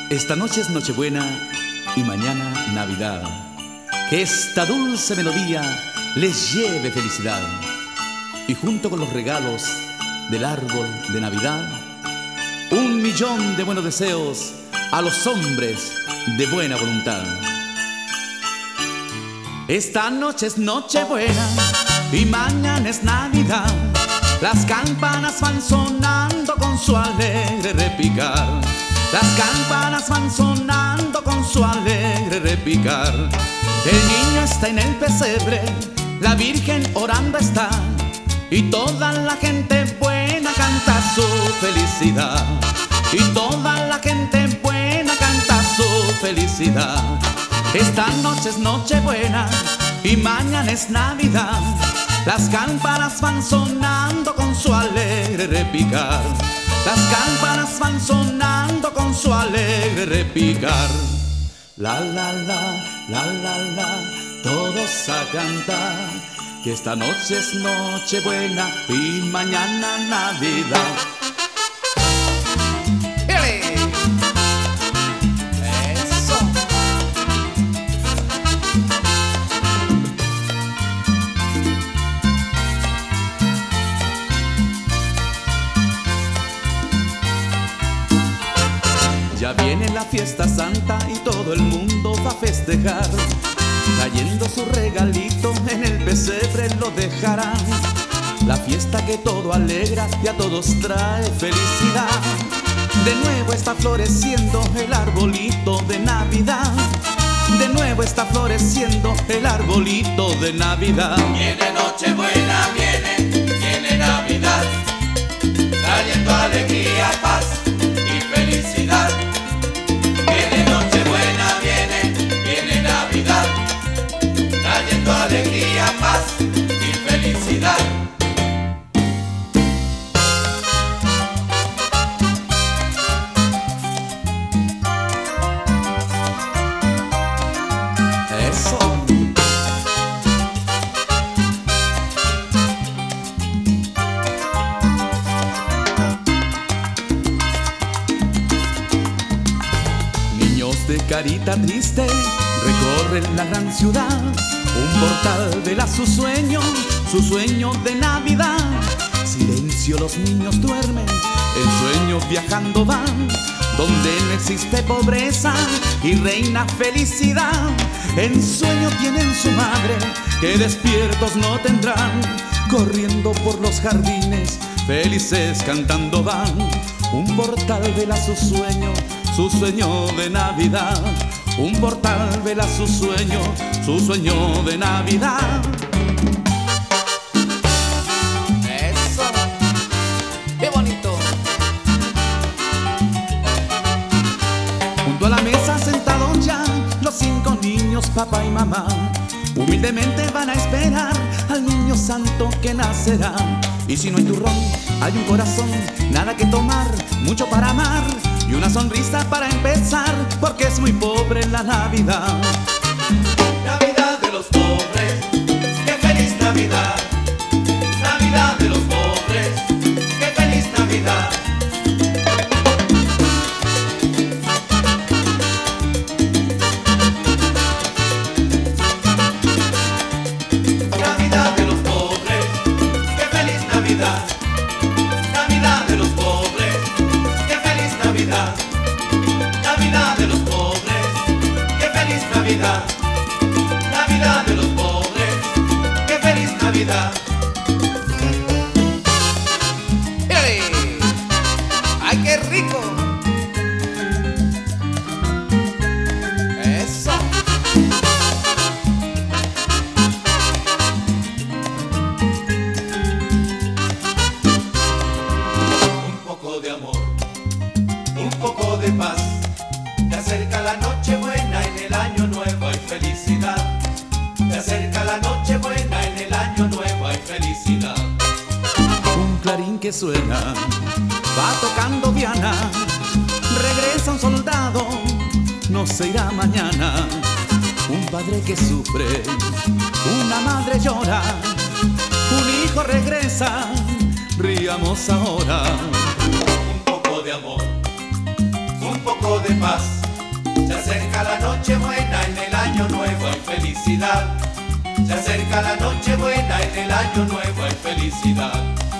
Esta noche es Nochebuena y mañana Navidad. Que esta dulce melodía les lleve felicidad. Y junto con los regalos del árbol de Navidad, 1.000.000 de buenos deseos a los hombres de buena voluntad. Esta noche es Nochebuena y mañana es Navidad. Las campanas van sonando con su alegre repicar. Las campanas van sonando con su alegre repicar. El niño está en el pesebre, la Virgen orando está, y toda la gente buena canta su felicidad. Y toda la gente buena canta su felicidad. Esta noche es Nochebuena y mañana es Navidad. Las campanas van sonando con su alegre repicar. Las campanas van sonando con su alegre repicar. La la la, la la la, todos a cantar, que esta noche es Nochebuena y mañana Navidad. Eso. Ya viene la fiesta santa y todo el mundo va a festejar, trayendo su regalito en el pesebre lo dejarán. La fiesta que todo alegra y a todos trae felicidad. De nuevo está floreciendo el arbolito de Navidad. De nuevo está floreciendo el arbolito de Navidad. Viene Nochebuena, viene Navidad, trayendo alegría, paz y felicidad. Viene Nochebuena, viene Navidad, trayendo alegría, paz y felicidad. Eso. Niños de carita triste recorren la gran ciudad. Un portal vela su sueño de Navidad. Silencio, los niños duermen, en sueño viajando van, donde no existe pobreza y reina felicidad. En sueño tienen su madre, que despiertos no tendrán, corriendo por los jardines, felices cantando van. Un portal vela su sueño de Navidad. Un portal vela su sueño de Navidad. Eso, qué bonito. Junto a la mesa sentados ya los 5 niños, papá y mamá, humildemente van a esperar al niño santo que nacerá. Y si no hay turrón, hay un corazón, nada que tomar, mucho para amar, y una sonrisa para empezar, porque es muy pobre la Navidad. Navidad de los pobres, qué feliz Navidad. Navidad de los pobres, qué feliz Navidad. Navidad de los pobres, qué feliz Navidad. Navidad de los pobres, qué feliz Navidad. Navidad de los pobres, qué feliz Navidad. Navidad de los pobres, qué feliz Navidad. ¡Mírale! ¡Ay, qué rico! ¡Eso! Un poco de amor, un poco de paz, te acerca la Nochebuena, en el año nuevo hay felicidad. Te acerca la Nochebuena, en el año nuevo hay felicidad. Un clarín que suena, va tocando Diana. Regresa un soldado, no se irá mañana. Un padre que sufre, una madre llora, un hijo regresa, riamos ahora. Un poco de amor, un poco poco de paz. Se acerca la noche buena, en el año nuevo hay felicidad. Se acerca la noche buena, en el año nuevo hay felicidad.